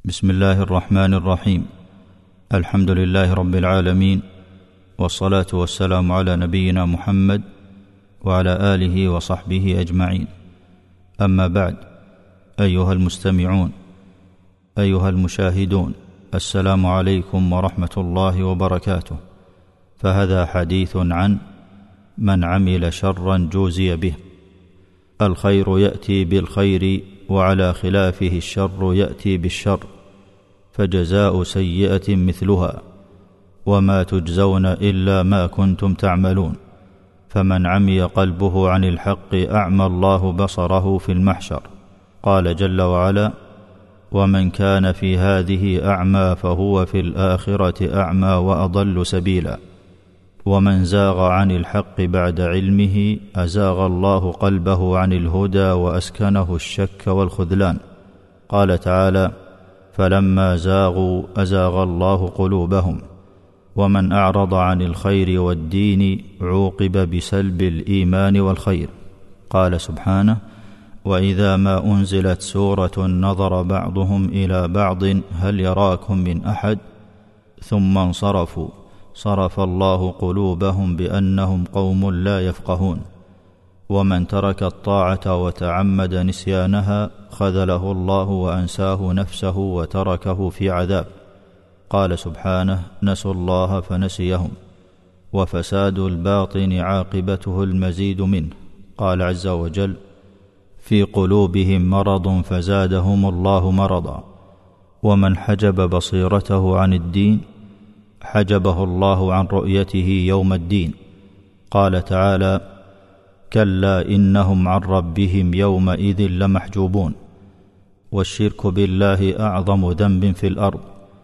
بسم الله الرحمن الرحيم. الحمد لله رب العالمين، والصلاة والسلام على نبينا محمد وعلى آله وصحبه أجمعين. أما بعد، أيها المستمعون، أيها المشاهدون، السلام عليكم ورحمة الله وبركاته. فهذا حديث عن من عمل شرا جوزي به. الخير يأتي بالخير، وعلى خلافه الشر يأتي بالشر، فجزاء سيئة مثلها، وما تجزون إلا ما كنتم تعملون. فمن عمي قلبه عن الحق أعمى الله بصره في المحشر. قال جل وعلا: ومن كان في هذه أعمى فهو في الآخرة أعمى وأضل سبيلا. ومن زاغ عن الحق بعد علمه أزاغ الله قلبه عن الهدى وأسكنه الشك والخذلان. قال تعالى: فلما زاغوا أزاغ الله قلوبهم. ومن أعرض عن الخير والدين عوقب بسلب الإيمان والخير. قال سبحانه: وإذا ما أنزلت سورة نظر بعضهم إلى بعض هل يراكم من أحد ثم انصرفوا صرف الله قلوبهم بأنهم قوم لا يفقهون. ومن ترك الطاعة وتعمد نسيانها خذله الله وأنساه نفسه وتركه في عذاب. قال سبحانه: نسوا الله فنسيهم. وفساد الباطن عاقبته المزيد منه. قال عز وجل: في قلوبهم مرض فزادهم الله مرضا. ومن حجب بصيرته عن الدين حجبه الله عن رؤيته يوم الدين. قال تعالى: كلا إنهم عن ربهم يومئذ لمحجوبون. والشرك بالله أعظم ذنب في الأرض،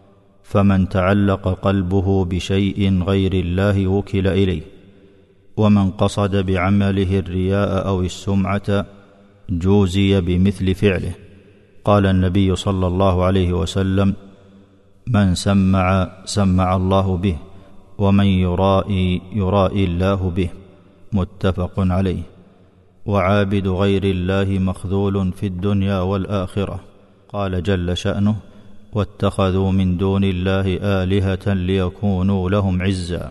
فمن تعلق قلبه بشيء غير الله وكل إليه. ومن قصد بعمله الرياء أو السمعة جوزي بمثل فعله. قال النبي صلى الله عليه وسلم: من سمع الله به، ومن يرائي الله به. متفق عليه. وعابد غير الله مخذول في الدنيا والآخرة. قال جل شأنه: واتخذوا من دون الله آلهة ليكونوا لهم عزا.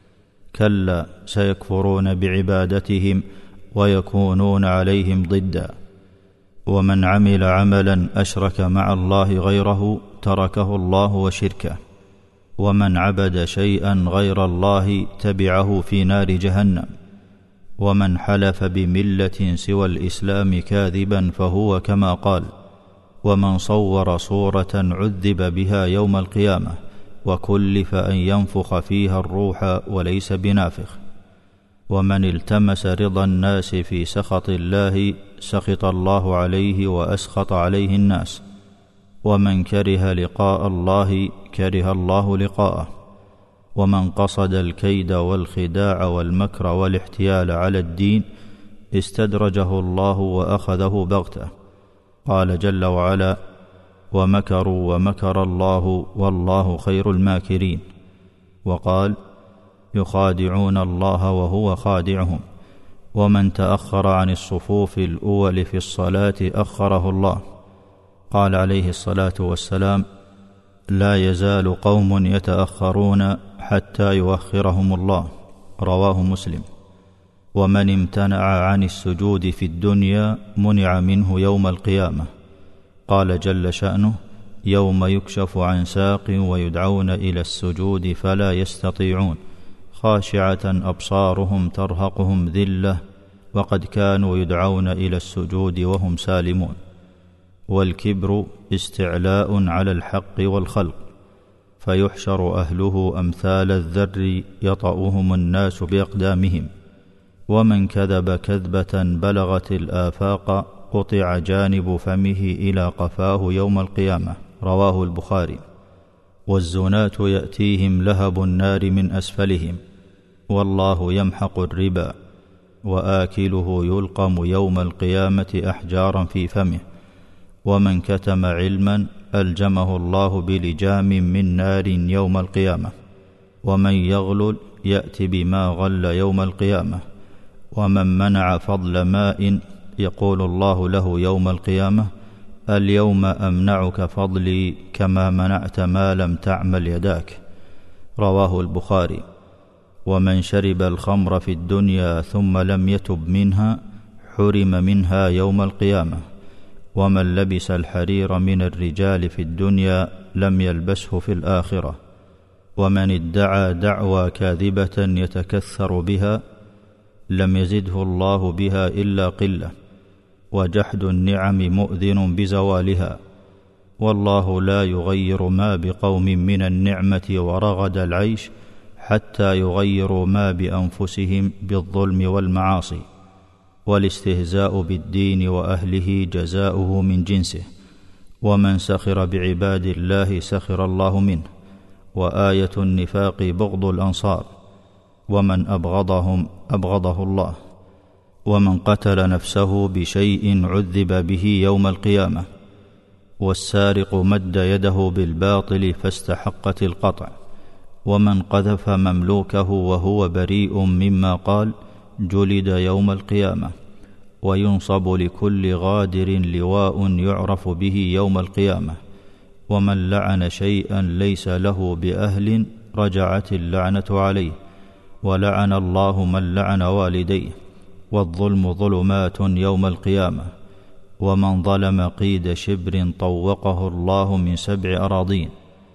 كلا سيكفرون بعبادتهم ويكونون عليهم ضدا. ومن عمل عملا أشرك مع الله غيره تركه الله وشركه. ومن عبد شيئا غير الله تبعه في نار جهنم. ومن حلف بملة سوى الإسلام كاذبا فهو كما قال. ومن صور صورة عذب بها يوم القيامة، وكلف أن ينفخ فيها الروح وليس بنافخ. ومن التمس رضا الناس في سخط الله سخط الله عليه وأسخط عليه الناس. ومن كره لقاء الله كره الله لقاءه. ومن قصد الكيد والخداع والمكر والاحتيال على الدين استدرجه الله وأخذه بغتة. قال جل وعلا: ومكروا ومكر الله والله خير الماكرين. وقال: يخادعون الله وهو خادعهم. ومن تأخر عن الصفوف الأول في الصلاة أخره الله. قال عليه الصلاة والسلام: لا يزال قوم يتأخرون حتى يؤخرهم الله. رواه مسلم. ومن امتنع عن السجود في الدنيا منع منه يوم القيامة. قال جل شأنه: يوم يكشف عن ساق ويدعون إلى السجود فلا يستطيعون، خاشعة أبصارهم ترهقهم ذلة وقد كانوا يدعون إلى السجود وهم سالمون. والكبر استعلاء على الحق والخلق، فيحشر أهله أمثال الذر يطأهم الناس بأقدامهم. ومن كذب كذبة بلغت الآفاق قطع جانب فمه إلى قفاه يوم القيامة. رواه البخاري. والزناة يأتيهم لهب النار من أسفلهم، والله يمحق الربا، وآكله يلقم يوم القيامة أحجارا في فمه. ومن كتم علما ألجمه الله بلجام من نار يوم القيامة. ومن يغلل يأتي بما غل يوم القيامة. ومن منع فضل ماء يقول الله له يوم القيامة: اليوم أمنعك فضلي كما منعت ما لم تعمل يداك. رواه البخاري. ومن شرب الخمر في الدنيا ثم لم يتب منها حرم منها يوم القيامة. ومن لبس الحرير من الرجال في الدنيا لم يلبسه في الآخرة. ومن ادعى دعوى كاذبة يتكثر بها لم يزده الله بها إلا قلة. وجحد النعم مؤذن بزوالها، والله لا يغير ما بقوم من النعمة ورغد العيش حتى يغيروا ما بأنفسهم بالظلم والمعاصي. والاستهزاء بالدين وأهله جزاؤه من جنسه. ومن سخر بعباد الله سخر الله منه. وآية النفاق بغض الأنصار، ومن أبغضهم أبغضه الله. ومن قتل نفسه بشيء عذب به يوم القيامة. والسارق مد يده بالباطل فاستحقت القطع. ومن قذف مملوكه وهو بريء مما قال جلد يوم القيامة. وينصب لكل غادر لواء يعرف به يوم القيامة. ومن لعن شيئا ليس له بأهل رجعت اللعنة عليه. ولعن الله من لعن والديه. والظلم ظلمات يوم القيامة. ومن ظلم قيد شبر طوقه الله من 7 أراضين.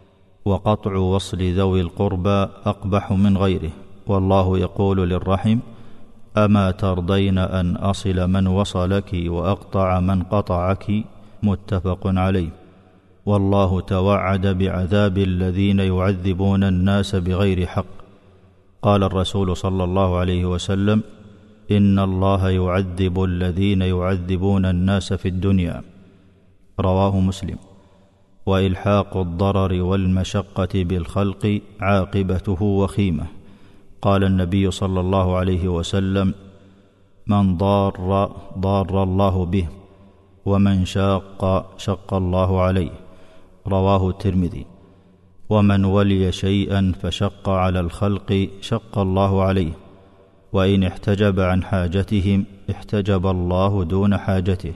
وقطع وصل ذوي القربى أقبح من غيره. والله يقول للرحم أما ترضين أن أصل من وصلك وأقطع من قطعك. متفق عليه. والله توعد بعذاب الذين يعذبون الناس بغير حق. قال الرسول صلى الله عليه وسلم إن الله يعذب الذين يعذبون الناس في الدنيا. رواه مسلم. وإلحاق الضرر والمشقة بالخلق عاقبته وخيمة. قال النبي صلى الله عليه وسلم من ضار الله به، ومن شق الله عليه. رواه الترمذي. ومن ولي شيئا فشق على الخلق شق الله عليه. وإن احتجب عن حاجتهم احتجب الله دون حاجته.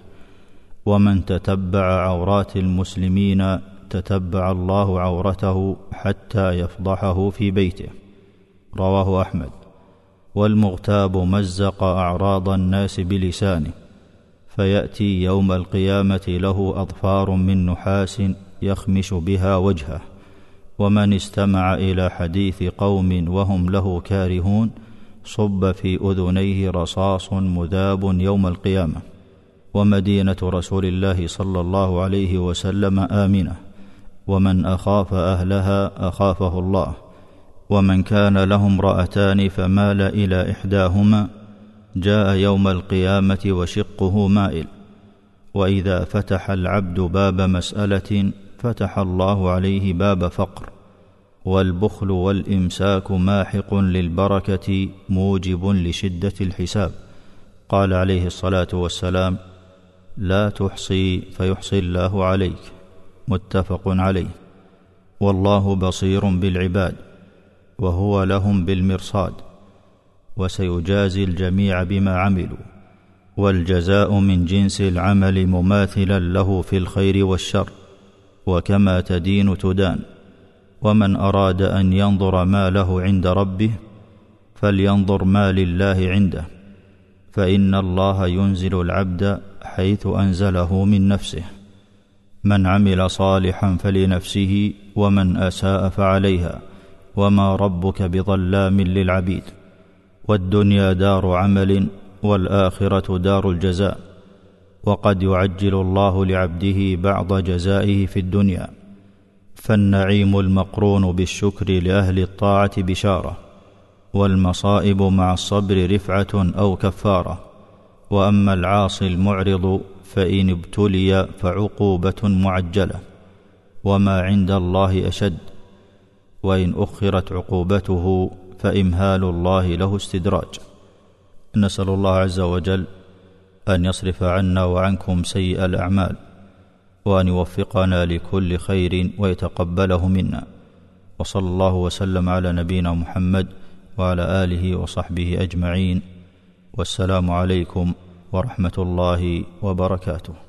ومن تتبع عورات المسلمين تتبع الله عورته حتى يفضحه في بيته. رواه أحمد. والمغتاب مزق أعراض الناس بلسانه فيأتي يوم القيامة له أظفار من نحاس يخمش بها وجهه. ومن استمع إلى حديث قوم وهم له كارهون صب في أذنيه رصاص مذاب يوم القيامة. ومدينة رسول الله صلى الله عليه وسلم آمنة، ومن أخاف أهلها أخافه الله. ومن كان له امرأتان فمال إلى إحداهما جاء يوم القيامة وشقه مائل. وإذا فتح العبد باب مسألة فتح الله عليه باب فقر. والبخل والإمساك ماحق للبركة موجب لشدة الحساب. قال عليه الصلاة والسلام لا تحصي فيحصي الله عليك. متفق عليه. والله بصير بالعباد وهو لهم بالمرصاد، وسيجازي الجميع بما عملوا، والجزاء من جنس العمل مماثلا له في الخير والشر، وكما تدين تدان. ومن أراد أن ينظر ما له عند ربه فلينظر ما لله عنده، فإن الله ينزل العبد حيث أنزله من نفسه. من عمل صالحا فلنفسه ومن أساء فعليها، وما ربك بظلام للعبيد. والدنيا دار عمل والآخرة دار الجزاء. وقد يعجل الله لعبده بعض جزائه في الدنيا، فالنعيم المقرون بالشكر لأهل الطاعة بشارة، والمصائب مع الصبر رفعة أو كفارة. وأما العاصي المعرض فإن ابتلي فعقوبة معجلة، وما عند الله أشد، وإن أخرت عقوبته فإمهال الله له استدراج. نسأل الله عز وجل أن يصرف عنا وعنكم سيئ الأعمال، وأن يوفقنا لكل خير ويتقبله منا. وصلى الله وسلم على نبينا محمد وعلى آله وصحبه أجمعين. والسلام عليكم ورحمة الله وبركاته.